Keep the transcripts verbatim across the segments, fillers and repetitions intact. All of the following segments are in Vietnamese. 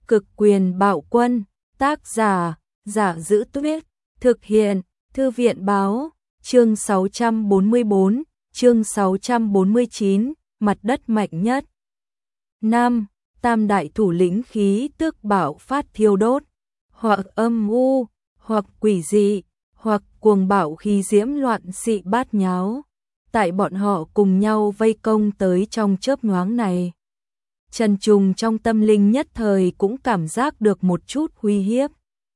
Cực quyền bạo quân, tác giả, Giả Giữ Tuyết, thực hiện, Thư viện báo, chương sáu trăm bốn mươi bốn, chương sáu trăm bốn mươi chín, mặt đất mạnh nhất. năm. Tam đại thủ lĩnh khí tức bạo phát thiêu đốt, hoặc âm u, hoặc quỷ dị, hoặc cuồng bạo khí diễm loạn xị bát nháo. Tại bọn họ cùng nhau vây công tới trong chớp nhoáng này. Trần Trùng trong tâm linh nhất thời cũng cảm giác được một chút uy hiếp.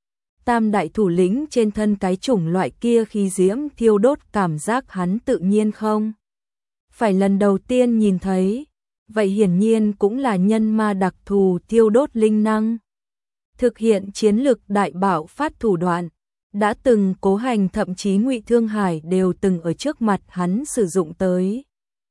Tam đại thủ lĩnh trên thân cái chủng loại kia khí diễm thiêu đốt cảm giác hắn tự nhiên không phải lần đầu tiên nhìn thấy, vậy hiển nhiên cũng là nhân ma đặc thù thiêu đốt linh năng. Thực hiện chiến lực đại bạo phát thủ đoạn, đã từng Cố Hành thậm chí Ngụy Thương Hải đều từng ở trước mặt hắn sử dụng tới.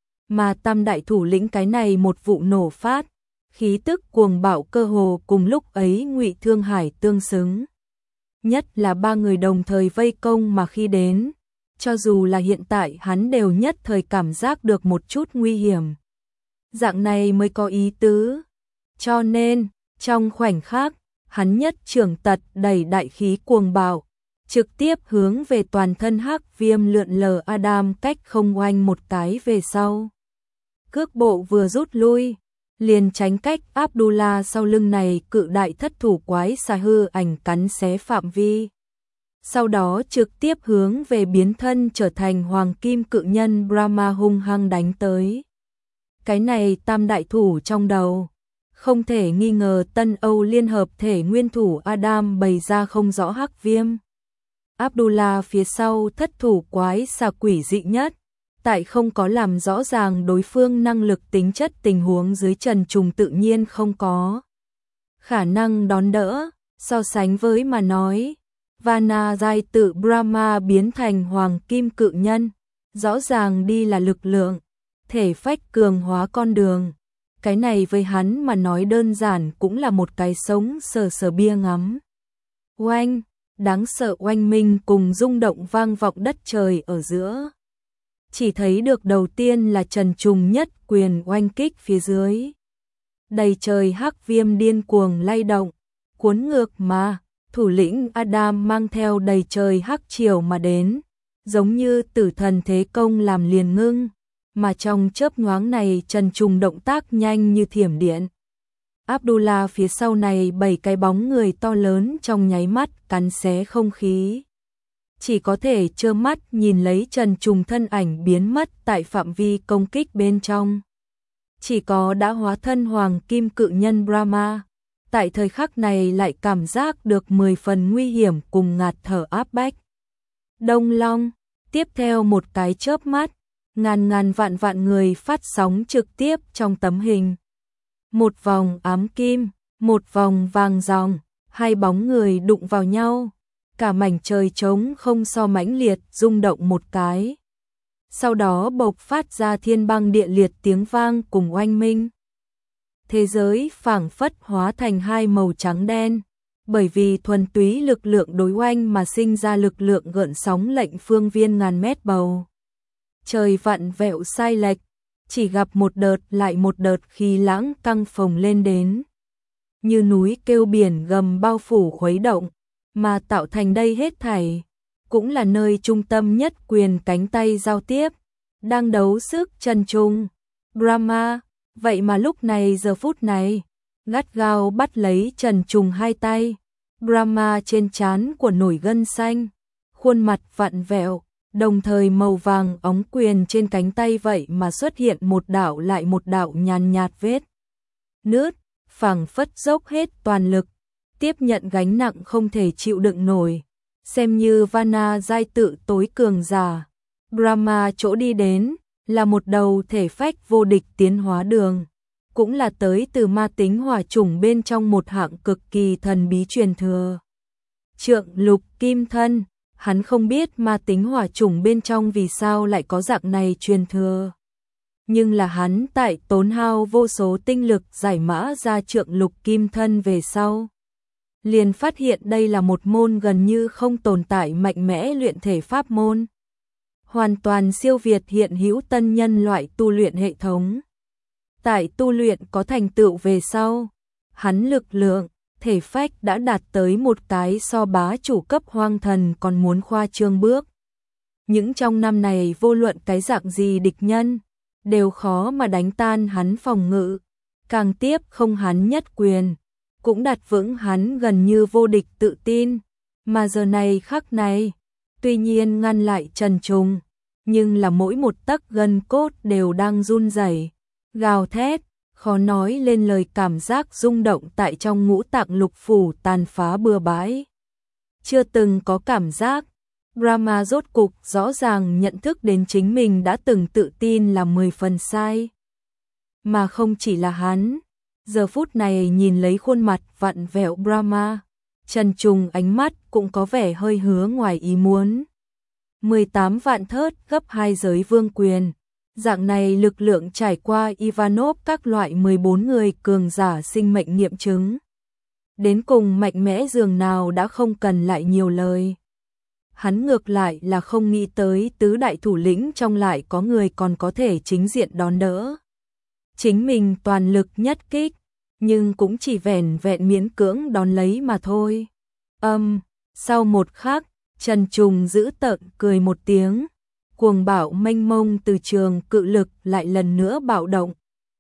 Mà tam đại thủ lĩnh cái này một vụ nổ phát, khí tức cuồng bạo cơ hồ cùng lúc ấy Ngụy Thương Hải tương xứng. Nhất là ba người đồng thời vây công mà khi đến, cho dù là hiện tại hắn đều nhất thời cảm giác được một chút nguy hiểm. Dạng này mới có ý tứ. Cho nên, trong khoảnh khắc, hắn nhất trưởng tật đẩy đại khí cuồng bạo, trực tiếp hướng về toàn thân Hắc Viêm lượn lờ Adam cách không oanh một cái về sau. Cước bộ vừa rút lui, liền tránh cách Abdullah sau lưng này cự đại thất thủ quái xà hư ảnh cắn xé phạm vi. Sau đó trực tiếp hướng về biến thân trở thành hoàng kim cự nhân Brahma hung hăng đánh tới. Cái này tam đại thủ trong đầu, không thể nghi ngờ Tân Âu Liên hợp thể nguyên thủ Adam bày ra không rõ Hắc Viêm. Abdullah phía sau thất thủ quái xà quỷ dị nhất, tại không có làm rõ ràng đối phương năng lực tính chất tình huống dưới Trần Trùng tự nhiên không có khả năng đón đỡ. So sánh với mà nói, Vana giai tự Brahma biến thành hoàng kim cự nhân, rõ ràng đi là lực lượng, thể phách cường hóa con đường. Cái này với hắn mà nói đơn giản cũng là một cái sống sờ sờ bia ngắm. Oanh, đáng sợ oanh minh cùng rung động vang vọng đất trời ở giữa. Chỉ thấy được đầu tiên là Trần Trùng nhất quyền oanh kích phía dưới. Đầy trời Hắc Viêm điên cuồng lay động, cuốn ngược mà, thủ lĩnh Adam mang theo đầy trời hắc triều mà đến, giống như tử thần thế công làm liền ngưng, mà trong chớp nhoáng này Trần Trùng động tác nhanh như thiểm điện. Abdullah phía sau này bảy cái bóng người to lớn trong nháy mắt cắn xé không khí. Chỉ có thể trơ mắt nhìn lấy Trần Trùng thân ảnh biến mất tại phạm vi công kích bên trong. Chỉ có đã hóa thân hoàng kim cự nhân Brahma, tại thời khắc này lại cảm giác được mười phần nguy hiểm cùng ngạt thở áp bách. Đông Long, tiếp theo một cái chớp mắt, ngàn ngàn vạn vạn người phát sóng trực tiếp trong tấm hình. Một vòng ám kim, một vòng vàng ròng, hai bóng người đụng vào nhau. Cả mảnh trời trống không so mãnh liệt rung động một cái. Sau đó bộc phát ra thiên băng địa liệt tiếng vang cùng oanh minh. Thế giới phảng phất hóa thành hai màu trắng đen, bởi vì thuần túy lực lượng đối oanh mà sinh ra lực lượng gợn sóng lệnh phương viên ngàn mét bầu. Trời vặn vẹo sai lệch, chỉ gặp một đợt lại một đợt khí lãng căng phồng lên đến. Như núi kêu biển gầm bao phủ khuấy động. Mà tạo thành đây hết thảy, cũng là nơi trung tâm nhất quyền cánh tay giao tiếp, đang đấu sức Trần Trùng, Brahma, vậy mà lúc này giờ phút này, gắt gao bắt lấy Trần Trùng hai tay, Brahma trên trán của nổi gân xanh, khuôn mặt vặn vẹo, đồng thời màu vàng óng quyền trên cánh tay vậy mà xuất hiện một đạo lại một đạo nhàn nhạt vết nứt, phảng phất dốc hết toàn lực. Tiếp nhận gánh nặng không thể chịu đựng nổi, xem như Vana giai tự tối cường giả. Brahma chỗ đi đến, là một đầu thể phách vô địch tiến hóa đường, cũng là tới từ ma tính hỏa chủng bên trong một hạng cực kỳ thần bí truyền thừa. Trượng lục kim thân, hắn không biết ma tính hỏa chủng bên trong vì sao lại có dạng này truyền thừa. Nhưng là hắn tại tốn hao vô số tinh lực giải mã ra trượng lục kim thân về sau. Liền phát hiện đây là một môn gần như không tồn tại mạnh mẽ luyện thể pháp môn. Hoàn toàn siêu việt hiện hữu tân nhân loại tu luyện hệ thống. Tại tu luyện có thành tựu về sau, hắn lực lượng, thể phách đã đạt tới một cái so bá chủ cấp hoang thần còn muốn khoa trương bước. Những trong năm này vô luận cái dạng gì địch nhân, đều khó mà đánh tan hắn phòng ngự, càng tiếp không hắn nhất quyền, cũng đặt vững hắn gần như vô địch tự tin, mà giờ này khắc này, tuy nhiên ngăn lại Trần Trùng, nhưng là mỗi một tấc gân cốt đều đang run rẩy, gào thét, khó nói lên lời cảm giác rung động tại trong ngũ tạng lục phủ tàn phá bừa bãi. Chưa từng có cảm giác, Brahma rốt cục rõ ràng nhận thức đến chính mình đã từng tự tin là mười phần sai. Mà không chỉ là hắn, giờ phút này nhìn lấy khuôn mặt vặn vẹo Brahma, Trần Trùng ánh mắt cũng có vẻ hơi hứa ngoài ý muốn. mười tám vạn thớt gấp hai giới vương quyền. Dạng này lực lượng trải qua Ivanov các loại mười bốn người cường giả sinh mệnh nghiệm chứng. Đến cùng mạnh mẽ dường nào đã không cần lại nhiều lời. Hắn ngược lại là không nghĩ tới tứ đại thủ lĩnh trong lại có người còn có thể chính diện đón đỡ. Chính mình toàn lực nhất kích, nhưng cũng chỉ vẻn vẹn miễn cưỡng đón lấy mà thôi. Âm, sau một khắc, Trần Trùng giữ tợn cười một tiếng. Cuồng bạo mênh mông từ trường cự lực lại lần nữa bạo động.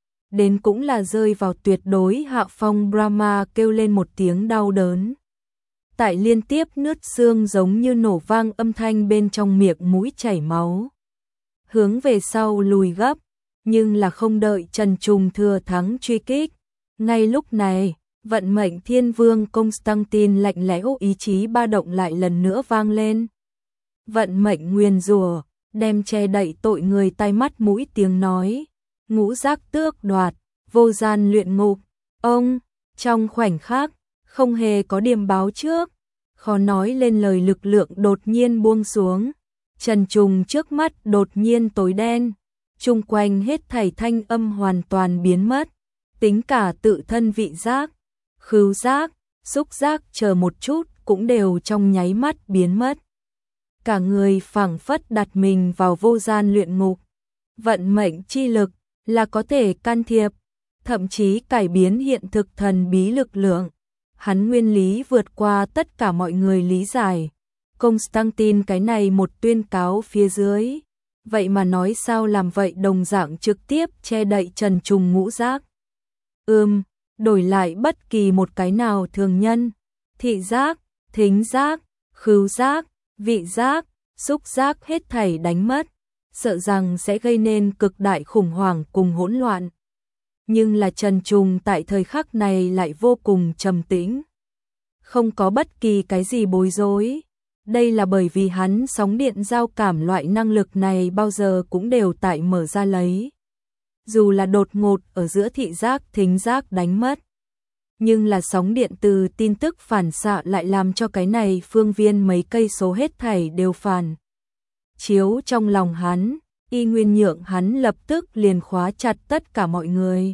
Đến cũng là rơi vào tuyệt đối hạ phong. Brahma kêu lên một tiếng đau đớn. Tại liên tiếp nứt xương giống như nổ vang âm thanh bên trong miệng mũi chảy máu. Hướng về sau lùi gấp, nhưng là không đợi Trần Trùng thừa thắng truy kích. Ngay lúc này, vận mệnh thiên vương Constantine lạnh lẽo ý chí ba động lại lần nữa vang lên. Vận mệnh nguyền rủa đem che đậy tội người tai mắt mũi tiếng nói, ngũ giác tước đoạt, vô gian luyện ngục. Ông, trong khoảnh khắc, không hề có điềm báo trước, khó nói lên lời lực lượng đột nhiên buông xuống. Trần Trùng trước mắt đột nhiên tối đen, chung quanh hết thảy thanh âm hoàn toàn biến mất, tính cả tự thân vị giác, khứu giác, xúc giác chờ một chút cũng đều trong nháy mắt biến mất. Cả người phảng phất đặt mình vào vô gian luyện ngục. Vận mệnh chi lực là có thể can thiệp, thậm chí cải biến hiện thực thần bí lực lượng. Hắn nguyên lý vượt qua tất cả mọi người lý giải. Constantine cái này một tuyên cáo phía dưới, vậy mà nói sao làm vậy đồng dạng trực tiếp che đậy Trần Trùng ngũ giác. Ừm, đổi lại bất kỳ một cái nào thường nhân, thị giác, thính giác, khứu giác, vị giác, xúc giác hết thảy đánh mất, sợ rằng sẽ gây nên cực đại khủng hoảng cùng hỗn loạn. Nhưng là Trần Trùng tại thời khắc này lại vô cùng trầm tĩnh, không có bất kỳ cái gì bối rối. Đây là bởi vì hắn sóng điện giao cảm loại năng lực này bao giờ cũng đều tại mở ra lấy. Dù là đột ngột ở giữa thị giác thính giác đánh mất, nhưng là sóng điện từ tin tức phản xạ lại làm cho cái này phương viên mấy cây số hết thảy đều phản chiếu trong lòng hắn, y nguyên nhượng hắn lập tức liền khóa chặt tất cả mọi người.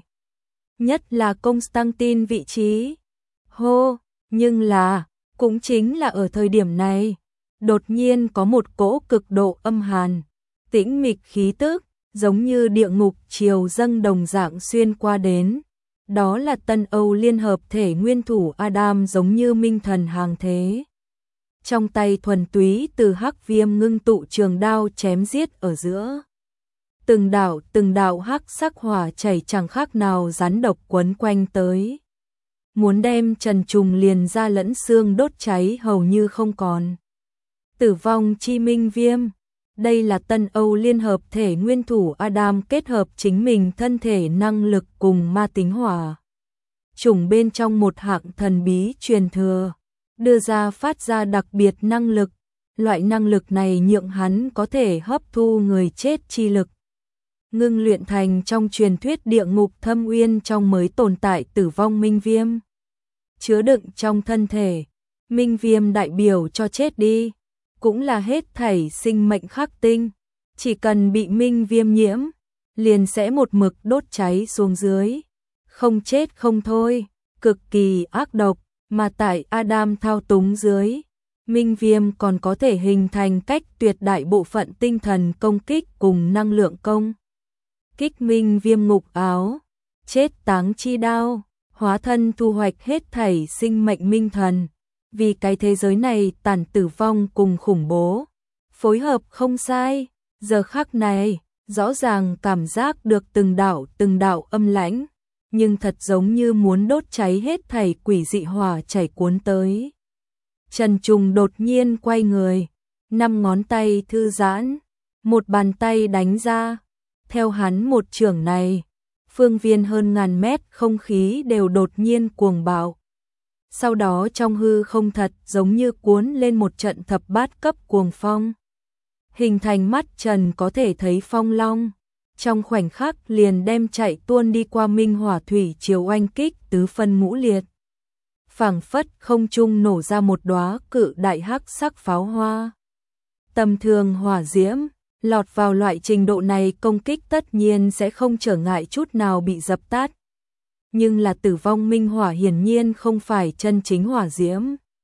Nhất là Constantine vị trí. Hô, nhưng là, cũng chính là ở thời điểm này, đột nhiên có một cỗ cực độ âm hàn, tĩnh mịch khí tức, giống như địa ngục triều dâng đồng dạng xuyên qua đến. Đó là Tân Âu Liên Hợp Thể nguyên thủ Adam giống như minh thần hàng thế. Trong tay thuần túy từ hắc viêm ngưng tụ trường đao chém giết ở giữa. Từng đạo từng đạo hắc sắc hỏa chảy chẳng khác nào rắn độc quấn quanh tới. Muốn đem Trần Trùng liền ra lẫn xương đốt cháy hầu như không còn. Tử vong chi minh viêm. Đây là Tân Âu Liên Hợp Thể nguyên thủ Adam kết hợp chính mình thân thể năng lực cùng ma tính hỏa chủng bên trong một hạng thần bí truyền thừa, đưa ra phát ra đặc biệt năng lực. Loại năng lực này nhượng hắn có thể hấp thu người chết chi lực, ngưng luyện thành trong truyền thuyết địa ngục thâm uyên trong mới tồn tại tử vong minh viêm. Chứa đựng trong thân thể, minh viêm đại biểu cho chết đi, cũng là hết thảy sinh mệnh khắc tinh, chỉ cần bị minh viêm nhiễm, liền sẽ một mực đốt cháy xuống dưới, không chết không thôi, cực kỳ ác độc, mà tại Adam thao túng dưới, minh viêm còn có thể hình thành cách tuyệt đại bộ phận tinh thần công kích cùng năng lượng công kích. Minh viêm ngục áo, chết táng chi đao, hóa thân thu hoạch hết thảy sinh mệnh minh thần, vì cái thế giới này tàn tử vong cùng khủng bố, phối hợp không sai, giờ khắc này, rõ ràng cảm giác được từng đạo từng đạo âm lãnh, nhưng thật giống như muốn đốt cháy hết thảy quỷ dị hỏa chảy cuốn tới. Trần Trùng đột nhiên quay người, năm ngón tay thư giãn, một bàn tay đánh ra, theo hắn một chưởng này, phương viên hơn ngàn mét không khí đều đột nhiên cuồng bạo. Sau đó trong hư không thật giống như cuốn lên một trận thập bát cấp cuồng phong. Hình thành mắt Trần có thể thấy phong long, trong khoảnh khắc liền đem chạy tuôn đi qua minh hỏa thủy triều oanh kích tứ phân ngũ liệt. Phảng phất không trung nổ ra một đóa cự đại hắc sắc pháo hoa. Tầm thường hỏa diễm, lọt vào loại trình độ này công kích tất nhiên sẽ không trở ngại chút nào bị dập tắt. Nhưng là tử vong minh hỏa hiển nhiên không phải chân chính hỏa diễm.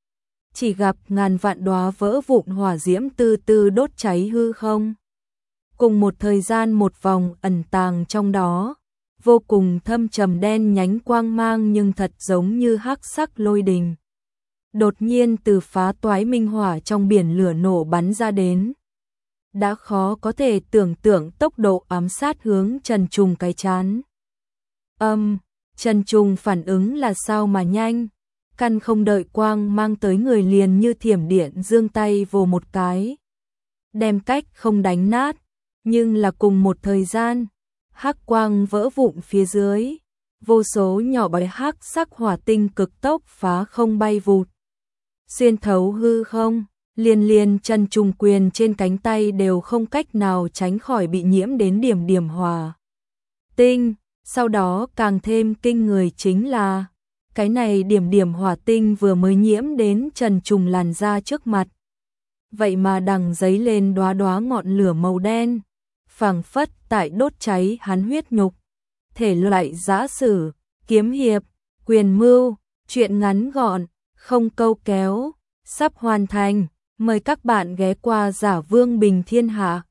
Chỉ gặp ngàn vạn đóa vỡ vụn hỏa diễm từ từ đốt cháy hư không. Cùng một thời gian một vòng ẩn tàng trong đó, vô cùng thâm trầm đen nhánh quang mang nhưng thật giống như hắc sắc lôi đình. Đột nhiên từ phá toái minh hỏa trong biển lửa nổ bắn ra đến. Đã khó có thể tưởng tượng tốc độ ám sát hướng Trần Trùng cái chán. Âm, um, Trần Trùng phản ứng là sao mà nhanh, căn không đợi quang mang tới người liền như thiểm điện giương tay vồ một cái. Đem cách không đánh nát, nhưng là cùng một thời gian, hắc quang vỡ vụn phía dưới, vô số nhỏ bé hắc sắc hỏa tinh cực tốc phá không bay vụt. Xuyên thấu hư không, liên liên Trần Trùng quyền trên cánh tay đều không cách nào tránh khỏi bị nhiễm đến điểm điểm hỏa tinh. Sau đó càng thêm kinh người chính là, cái này điểm điểm hỏa tinh vừa mới nhiễm đến Trần Trùng làn da trước mặt. Vậy mà đằng giấy lên đóa đóa ngọn lửa màu đen, phảng phất tại đốt cháy hắn huyết nhục. Thể loại giã sử, kiếm hiệp, quyền mưu, truyện ngắn gọn, không câu kéo, sắp hoàn thành. Mời các bạn ghé qua Giả Vương Bình Thiên Hạ.